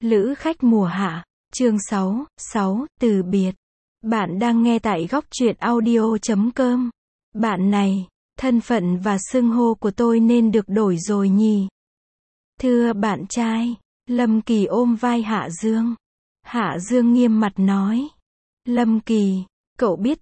Lữ khách mùa hạ, chương 6, từ biệt. Bạn đang nghe tại góc truyện audio.com. Bạn này, thân phận và xưng hô của tôi nên được đổi rồi nhỉ? Thưa bạn trai, Lâm Kỳ ôm vai Hạ Dương. Hạ Dương nghiêm mặt nói. Lâm Kỳ, cậu biết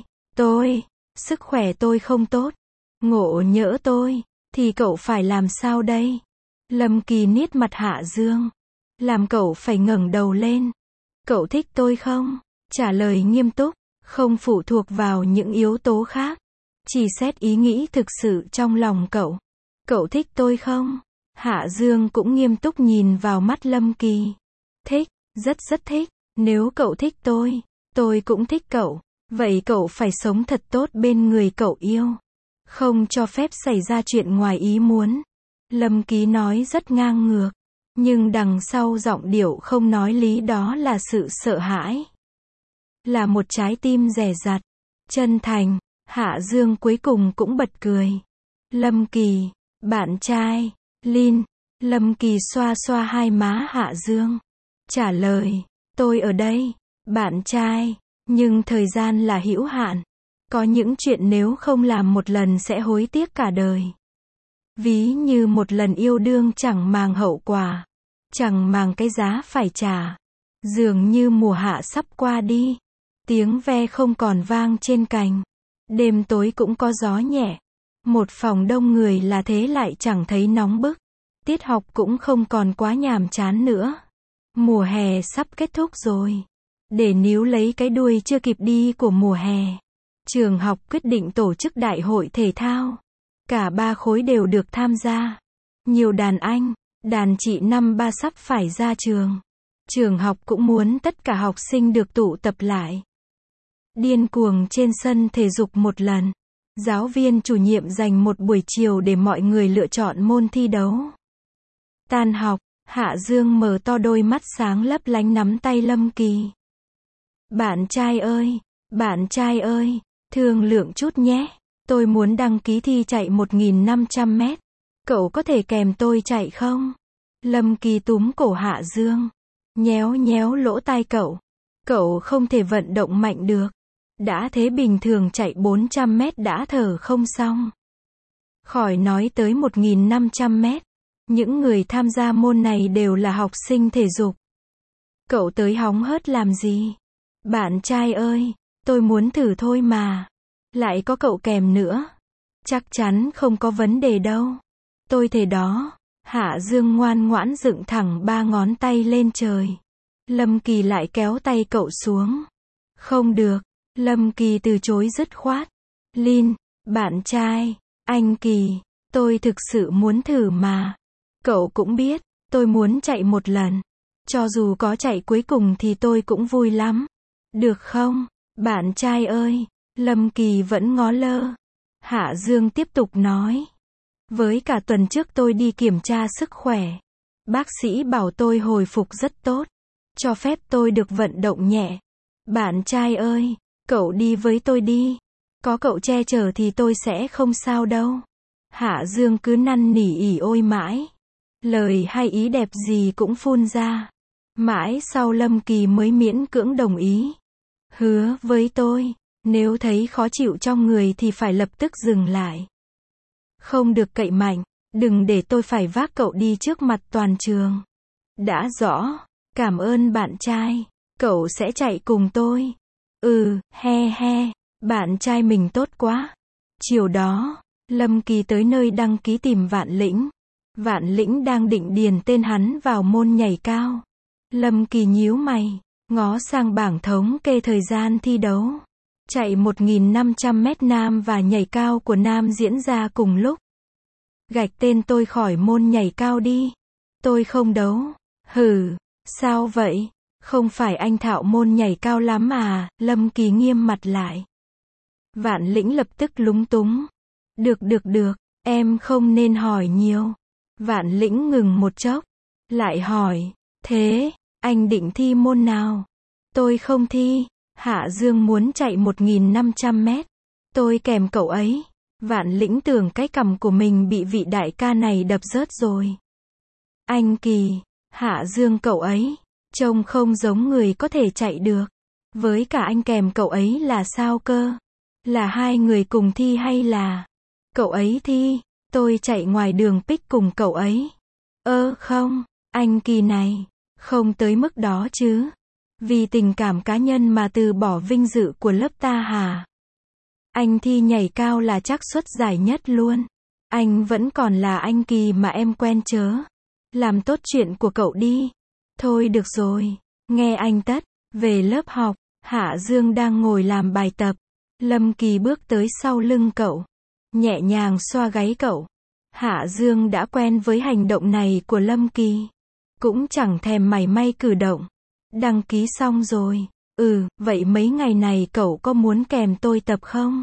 sức khỏe tôi không tốt. Ngộ nhỡ tôi, thì cậu phải làm sao đây? Lâm Kỳ niết mặt Hạ Dương. Làm cậu phải ngẩng đầu lên. Cậu thích tôi không? Trả lời nghiêm túc, không phụ thuộc vào những yếu tố khác. Chỉ xét ý nghĩ thực sự trong lòng cậu. Cậu thích tôi không? Hạ Dương cũng nghiêm túc nhìn vào mắt Lâm Kỳ. Thích, rất thích. Nếu cậu thích tôi cũng thích cậu. Vậy cậu phải sống thật tốt bên người cậu yêu. Không cho phép xảy ra chuyện ngoài ý muốn. Lâm Kỳ nói rất ngang ngược. Nhưng đằng sau giọng điệu không nói lý đó là sự sợ hãi. Là một trái tim dè dặt, chân thành. Hạ Dương cuối cùng cũng bật cười. Lâm Kỳ, bạn trai, Lin. Lâm Kỳ xoa xoa hai má Hạ Dương. Trả lời, tôi ở đây, bạn trai. Nhưng thời gian là hữu hạn. Có những chuyện nếu không làm một lần sẽ hối tiếc cả đời. Ví như một lần yêu đương chẳng màng hậu quả. Chẳng màng cái giá phải trả. Dường như mùa hạ sắp qua đi. Tiếng ve không còn vang trên cành. Đêm tối cũng có gió nhẹ. Một phòng đông người là thế lại chẳng thấy nóng bức. Tiết học cũng không còn quá nhàm chán nữa. Mùa hè sắp kết thúc rồi. Để níu lấy cái đuôi chưa kịp đi của mùa hè. Trường học quyết định tổ chức đại hội thể thao. Cả ba khối đều được tham gia. Nhiều đàn anh, đàn chị năm ba sắp phải ra trường. Trường học cũng muốn tất cả học sinh được tụ tập lại. Điên cuồng trên sân thể dục một lần. Giáo viên chủ nhiệm dành một buổi chiều để mọi người lựa chọn môn thi đấu. Tan học, Hạ Dương mở to đôi mắt sáng lấp lánh nắm tay Lâm Kỳ. Bạn trai ơi, thương lượng chút nhé. Tôi muốn đăng ký thi chạy 1.500 mét. Cậu có thể kèm tôi chạy không? Lâm Kỳ túm cổ Hạ Dương. Nhéo lỗ tai cậu. Cậu không thể vận động mạnh được. Đã thế bình thường chạy 400 mét đã thở không xong. Khỏi nói tới 1.500 mét. Những người tham gia môn này đều là học sinh thể dục. Cậu tới hóng hớt làm gì? Bạn trai ơi, tôi muốn thử thôi mà. Lại có cậu kèm nữa. Chắc chắn không có vấn đề đâu. Tôi thề đó. Hạ Dương ngoan ngoãn dựng thẳng ba ngón tay lên trời. Lâm Kỳ lại kéo tay cậu xuống. Không được. Lâm Kỳ từ chối dứt khoát. Lin, bạn trai, anh Kỳ, tôi thực sự muốn thử mà. Cậu cũng biết, tôi muốn chạy một lần. Cho dù có chạy cuối cùng thì tôi cũng vui lắm. Được không, bạn trai ơi? Lâm Kỳ vẫn ngó lơ. Hạ Dương tiếp tục nói. Với cả tuần trước tôi đi kiểm tra sức khỏe. Bác sĩ bảo tôi hồi phục rất tốt. Cho phép tôi được vận động nhẹ. Bạn trai ơi, cậu đi với tôi đi. Có cậu che chở thì tôi sẽ không sao đâu. Hạ Dương cứ năn nỉ ỉ ôi mãi. Lời hay ý đẹp gì cũng phun ra. Mãi sau Lâm Kỳ mới miễn cưỡng đồng ý. Hứa với tôi, nếu thấy khó chịu trong người thì phải lập tức dừng lại. Không được cậy mạnh, đừng để tôi phải vác cậu đi trước mặt toàn trường. Đã rõ, cảm ơn bạn trai, cậu sẽ chạy cùng tôi. He, bạn trai mình tốt quá. Chiều đó, Lâm Kỳ tới nơi đăng ký tìm Vạn Lĩnh. Vạn Lĩnh đang định điền tên hắn vào môn nhảy cao. Lâm Kỳ nhíu mày, ngó sang bảng thống kê thời gian thi đấu. Chạy 1.500 mét nam và nhảy cao của nam diễn ra cùng lúc. Gạch tên tôi khỏi môn nhảy cao đi. Tôi không đấu. Hừ, sao vậy? Không phải anh thạo môn nhảy cao lắm à? Lâm Kỳ nghiêm mặt lại. Vạn Lĩnh lập tức lúng túng. Được, em không nên hỏi nhiều. Vạn Lĩnh ngừng một chốc. Lại hỏi, thế, anh định thi môn nào? Tôi không thi. Hạ Dương muốn chạy 1.500 mét. Tôi kèm cậu ấy. Vạn Lĩnh tưởng cái cằm của mình bị vị đại ca này đập rớt rồi. Anh Kỳ, Hạ Dương cậu ấy, trông không giống người có thể chạy được. Với cả anh kèm cậu ấy là sao cơ? Là hai người cùng thi hay là cậu ấy thi? Tôi chạy ngoài đường Pick cùng cậu ấy. Không, anh Kỳ này, không tới mức đó chứ. Vì tình cảm cá nhân mà từ bỏ vinh dự của lớp ta hả? Anh thi nhảy cao là xác suất giải nhất luôn. Anh vẫn còn là anh Kỳ mà em quen chớ. Làm tốt chuyện của cậu đi. Thôi được rồi, nghe anh tất. Về lớp học, Hạ Dương đang ngồi làm bài tập. Lâm Kỳ bước tới sau lưng cậu, nhẹ nhàng xoa gáy cậu. Hạ Dương đã quen với hành động này của Lâm Kỳ, cũng chẳng thèm mảy may cử động. Đăng ký xong rồi. Vậy mấy ngày này cậu có muốn kèm tôi tập không?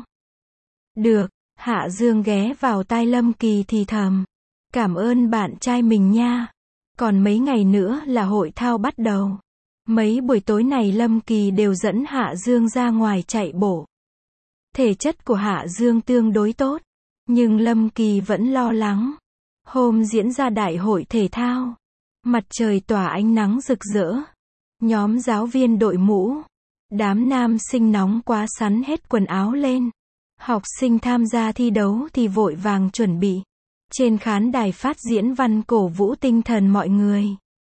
Được, Hạ Dương ghé vào tai Lâm Kỳ thì thầm. Cảm ơn bạn trai mình nha. Còn mấy ngày nữa là hội thao bắt đầu. Mấy buổi tối này Lâm Kỳ đều dẫn Hạ Dương ra ngoài chạy bộ. Thể chất của Hạ Dương tương đối tốt, nhưng Lâm Kỳ vẫn lo lắng. Hôm diễn ra đại hội thể thao, mặt trời tỏa ánh nắng rực rỡ. Nhóm giáo viên đội mũ, đám nam sinh nóng quá sắn hết quần áo lên. Học sinh tham gia thi đấu thì vội vàng chuẩn bị. Trên khán đài phát diễn văn cổ vũ tinh thần mọi người.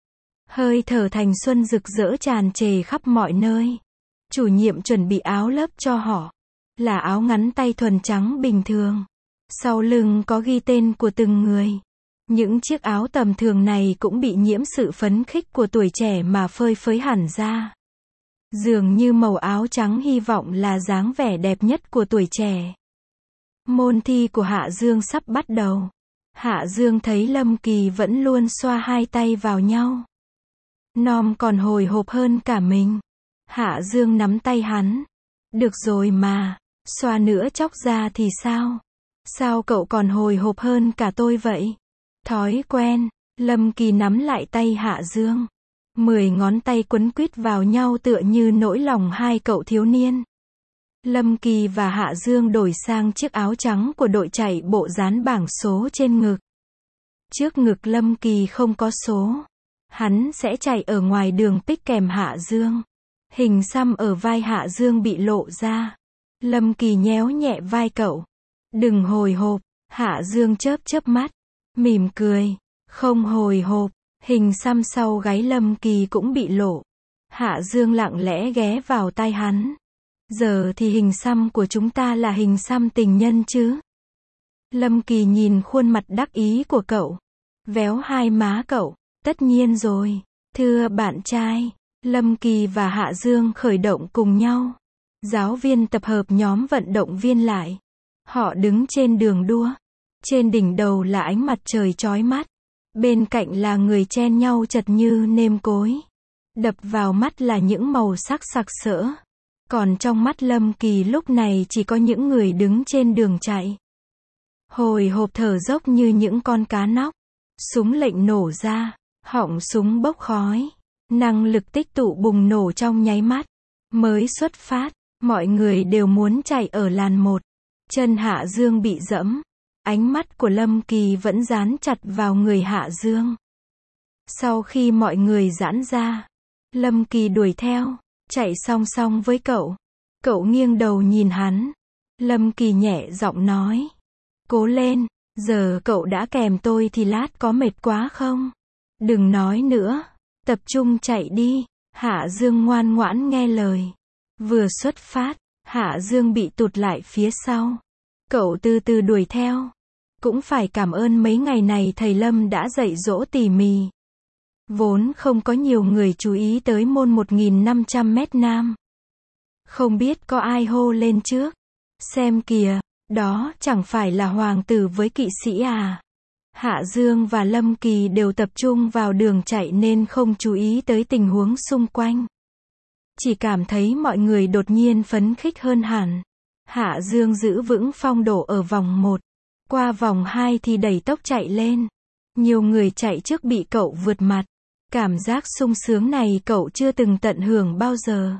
Hơi thở thanh xuân rực rỡ tràn trề khắp mọi nơi. Chủ nhiệm chuẩn bị áo lớp cho họ. Là áo ngắn tay thuần trắng bình thường. Sau lưng có ghi tên của từng người. Những chiếc áo tầm thường này cũng bị nhiễm sự phấn khích của tuổi trẻ mà phơi phới hẳn ra. Dường như màu áo trắng hy vọng là dáng vẻ đẹp nhất của tuổi trẻ. Môn thi của Hạ Dương sắp bắt đầu. Hạ Dương thấy Lâm Kỳ vẫn luôn xoa hai tay vào nhau. Nom còn hồi hộp hơn cả mình. Hạ Dương nắm tay hắn. Được rồi mà, xoa nữa chóc ra thì sao? Sao cậu còn hồi hộp hơn cả tôi vậy? Thói quen. Lâm Kỳ nắm lại tay Hạ Dương. 10 ngón tay quấn quýt vào nhau tựa như nỗi lòng hai cậu thiếu niên. Lâm Kỳ và Hạ Dương đổi sang chiếc áo trắng của đội chạy bộ dán bảng số trên ngực. Trước ngực Lâm Kỳ không có số. Hắn sẽ chạy ở ngoài đường Pick kèm Hạ Dương. Hình xăm ở vai Hạ Dương bị lộ ra. Lâm Kỳ nhéo nhẹ vai cậu. Đừng hồi hộp. Hạ Dương chớp chớp mắt, mỉm cười. Không hồi hộp. Hình xăm sau gáy Lâm Kỳ cũng bị lộ. Hạ Dương lặng lẽ ghé vào tai hắn. Giờ thì hình xăm của chúng ta là hình xăm tình nhân chứ? Lâm Kỳ nhìn khuôn mặt đắc ý của cậu. Véo hai má cậu. Tất nhiên rồi. Thưa bạn trai. Lâm Kỳ và Hạ Dương khởi động cùng nhau. Giáo viên tập hợp nhóm vận động viên lại. Họ đứng trên đường đua. Trên đỉnh đầu là ánh mặt trời chói mắt. Bên cạnh là người chen nhau chật như nêm cối. Đập vào mắt là những màu sắc sặc sỡ. Còn trong mắt Lâm Kỳ lúc này chỉ có những người đứng trên đường chạy. Hồi hộp thở dốc như những con cá nóc. Súng lệnh nổ ra. Họng súng bốc khói. Năng lực tích tụ bùng nổ trong nháy mắt. Mới xuất phát. Mọi người đều muốn chạy ở làn 1. Chân Hạ Dương bị dẫm. Ánh mắt của Lâm Kỳ vẫn dán chặt vào người Hạ Dương. Sau khi mọi người giãn ra, Lâm Kỳ đuổi theo, chạy song song với cậu. Cậu nghiêng đầu nhìn hắn. Lâm Kỳ nhẹ giọng nói. Cố lên, giờ cậu đã kèm tôi thì lát có mệt quá không? Đừng nói nữa, tập trung chạy đi. Hạ Dương ngoan ngoãn nghe lời. Vừa xuất phát, Hạ Dương bị tụt lại phía sau. Cậu từ từ đuổi theo. Cũng phải cảm ơn mấy ngày này thầy Lâm đã dạy dỗ tỉ mỉ. Vốn không có nhiều người chú ý tới môn 1500 mét nam. Không biết có ai hô lên trước. Xem kìa, đó chẳng phải là hoàng tử với kỵ sĩ à? Hạ Dương và Lâm Kỳ đều tập trung vào đường chạy nên không chú ý tới tình huống xung quanh. Chỉ cảm thấy mọi người đột nhiên phấn khích hơn hẳn. Hạ Dương giữ vững phong độ ở vòng 1. Qua vòng 2 thì đẩy tốc chạy lên. Nhiều người chạy trước bị cậu vượt mặt. Cảm giác sung sướng này cậu chưa từng tận hưởng bao giờ.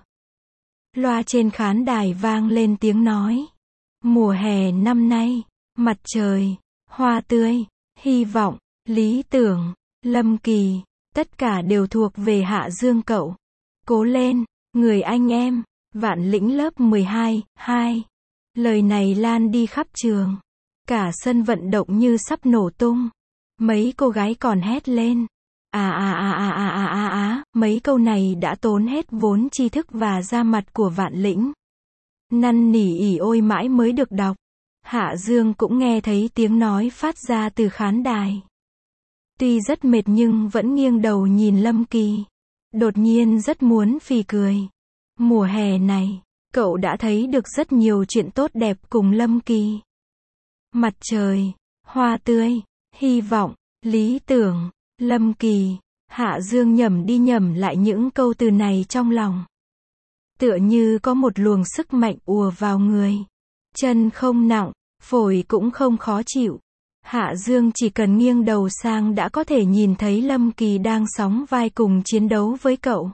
Loa trên khán đài vang lên tiếng nói. Mùa hè năm nay, mặt trời, hoa tươi, hy vọng, lý tưởng, Lâm Kỳ, Tất cả đều thuộc về Hạ Dương cậu. Cố lên, người anh em. Vạn Lĩnh lớp 12, 2. Lời này lan đi khắp trường. Cả sân vận động như sắp nổ tung. Mấy cô gái còn hét lên. Mấy câu này đã tốn hết vốn tri thức và da mặt của Vạn Lĩnh. Năn nỉ ỉ ôi mãi mới được đọc. Hạ Dương cũng nghe thấy tiếng nói phát ra từ khán đài. Tuy rất mệt nhưng vẫn nghiêng đầu nhìn Lâm Kỳ. Đột nhiên rất muốn phì cười. Mùa hè này, cậu đã thấy được rất nhiều chuyện tốt đẹp cùng Lâm Kỳ. Mặt trời, hoa tươi, hy vọng, lý tưởng, Lâm Kỳ. Hạ Dương nhẩm đi nhẩm lại những câu từ này trong lòng. Tựa như có một luồng sức mạnh ùa vào người. Chân không nặng, phổi cũng không khó chịu. Hạ Dương chỉ cần nghiêng đầu sang đã có thể nhìn thấy Lâm Kỳ đang sóng vai cùng chiến đấu với cậu.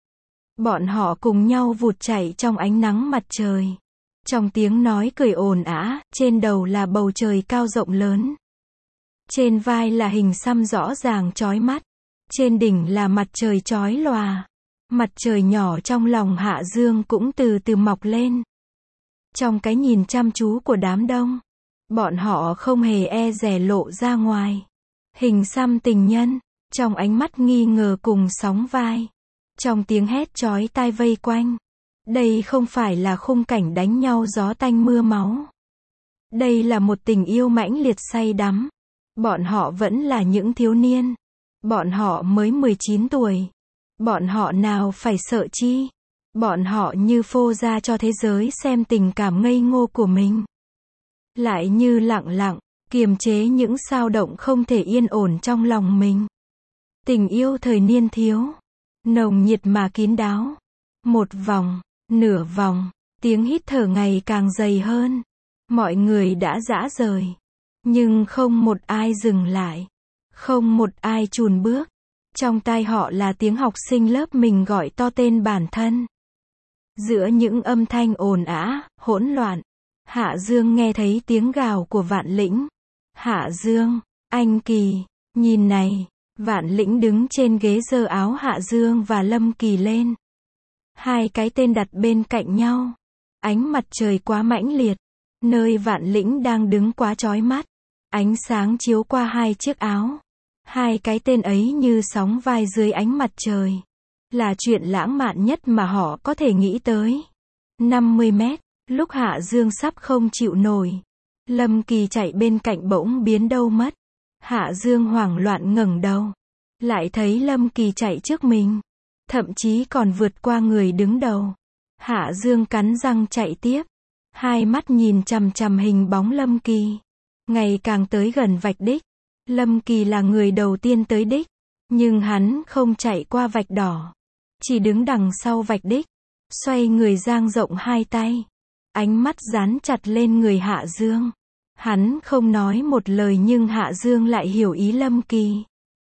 Bọn họ cùng nhau vụt chạy trong ánh nắng mặt trời. Trong tiếng nói cười ồn ào, trên đầu là bầu trời cao rộng lớn. Trên vai là hình xăm rõ ràng chói mắt. Trên đỉnh là mặt trời chói lòa. Mặt trời nhỏ trong lòng Hạ Dương cũng từ từ mọc lên. Trong cái nhìn chăm chú của đám đông, bọn họ không hề e dè lộ ra ngoài. Hình xăm tình nhân, trong ánh mắt nghi ngờ cùng sóng vai. Trong tiếng hét chói tai vây quanh. Đây không phải là khung cảnh đánh nhau gió tanh mưa máu. Đây là một tình yêu mãnh liệt say đắm. Bọn họ vẫn là những thiếu niên. Bọn họ mới 19 tuổi. Bọn họ nào phải sợ chi. Bọn họ như phô ra cho thế giới xem tình cảm ngây ngô của mình. Lại như lặng lặng, kiềm chế những xao động không thể yên ổn trong lòng mình. Tình yêu thời niên thiếu. Nồng nhiệt mà kín đáo. Một vòng, nửa vòng, tiếng hít thở ngày càng dày hơn. Mọi người đã rã rời. Nhưng không một ai dừng lại. Không một ai chùn bước. Trong tai họ là tiếng học sinh lớp mình gọi to tên bản thân. Giữa những âm thanh ồn ào, hỗn loạn, Hạ Dương nghe thấy tiếng gào của Vạn Lĩnh. Hạ Dương, anh Kỳ, nhìn này. Vạn Lĩnh đứng trên ghế giơ áo Hạ Dương và Lâm Kỳ lên. Hai cái tên đặt bên cạnh nhau. Ánh mặt trời quá mãnh liệt. Nơi Vạn Lĩnh đang đứng quá chói mắt. Ánh sáng chiếu qua hai chiếc áo. Hai cái tên ấy như sóng vai dưới ánh mặt trời. Là chuyện lãng mạn nhất mà họ có thể nghĩ tới. 50 mét, lúc Hạ Dương sắp không chịu nổi. Lâm Kỳ chạy bên cạnh bỗng biến đâu mất. Hạ Dương hoảng loạn ngẩng đầu. Lại thấy Lâm Kỳ chạy trước mình. Thậm chí còn vượt qua người đứng đầu. Hạ Dương cắn răng chạy tiếp. Hai mắt nhìn chằm chằm hình bóng Lâm Kỳ. Ngày càng tới gần vạch đích. Lâm Kỳ là người đầu tiên tới đích. Nhưng hắn không chạy qua vạch đỏ. Chỉ đứng đằng sau vạch đích. Xoay người dang rộng hai tay. Ánh mắt dán chặt lên người Hạ Dương. Hắn không nói một lời nhưng Hạ Dương lại hiểu ý Lâm Kỳ.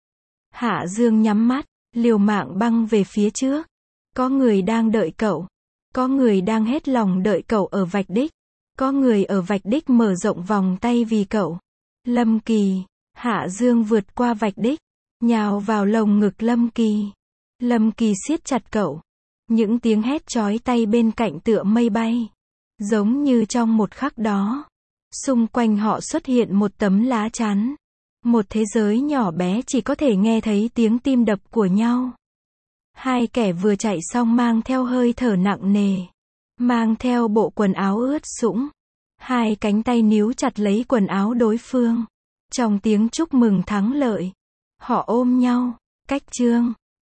Hạ Dương nhắm mắt, liều mạng băng về phía trước. Có người đang đợi cậu. Có người đang hết lòng đợi cậu ở vạch đích. Có người ở vạch đích mở rộng vòng tay vì cậu. Lâm Kỳ. Hạ Dương vượt qua vạch đích. Nhào vào lồng ngực Lâm Kỳ. Lâm Kỳ siết chặt cậu. Những tiếng hét chói tai bên cạnh tựa mây bay. Giống như trong một khắc đó. Xung quanh họ xuất hiện một tấm lá chắn. Một thế giới nhỏ bé chỉ có thể nghe thấy tiếng tim đập của nhau. Hai kẻ vừa chạy xong mang theo hơi thở nặng nề. Mang theo bộ quần áo ướt sũng. Hai cánh tay níu chặt lấy quần áo đối phương. Trong tiếng chúc mừng thắng lợi. Họ ôm nhau. Cách chương